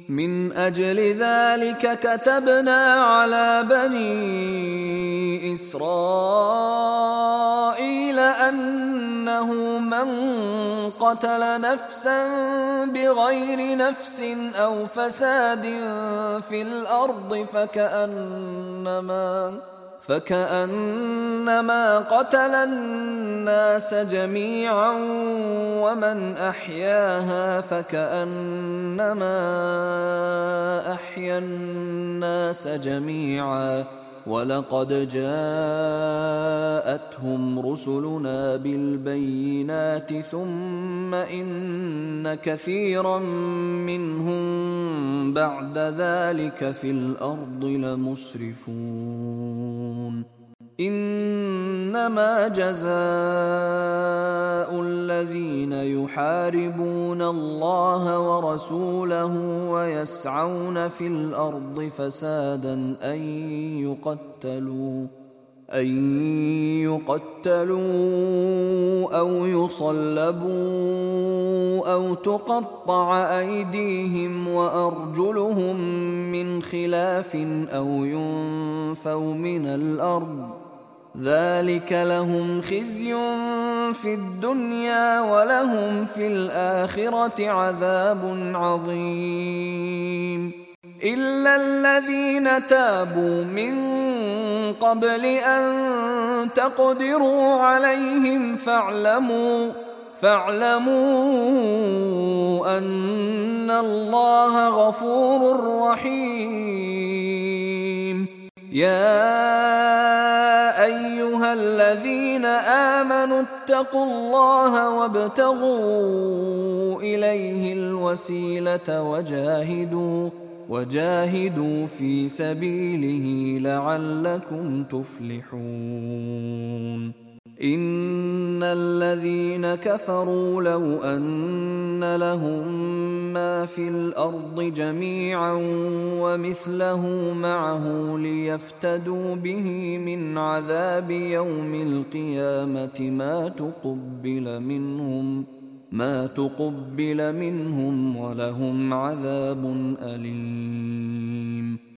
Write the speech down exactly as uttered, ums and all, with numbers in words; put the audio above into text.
من أجل ذلك كتبنا على بني إسرائيل أنه من قتل نفسا بغير نفس أو فساد في الأرض فكأنما فكأنما قتل الناس جميعا ومن أحياها فكأنما أحيا الناس جميعا ولقد جاءتهم رسلنا بالبينات ثم إن كثيرا منهم بعد ذلك في الأرض لمسرفون إنما جزاء الذين يحاربون الله ورسوله ويسعون في الأرض فسادا أن يقتلوا أن يقتلوا أو يصلبوا أو تقطع أيديهم وأرجلهم من خلاف أو ينفوا من الأرض ذلك لهم خزي في الدنيا ولهم في الآخرة عذاب عظيم إلا الذين تابوا من قبل أن تقدروا عليهم فاعلموا فاعلموا أن الله غفور رحيم يا أيها الذين آمنوا اتقوا الله وابتغوا إليه الوسيلة وجاهدوا وجاهدوا في سبيله لعلكم تفلحون إن الذين كفروا لو أن لهم ما في الأرض جميعا ومثله معه ليفتدوا به من عذاب يوم القيامة ما تقبل منهم ما تقبل منهم ولهم عذاب أليم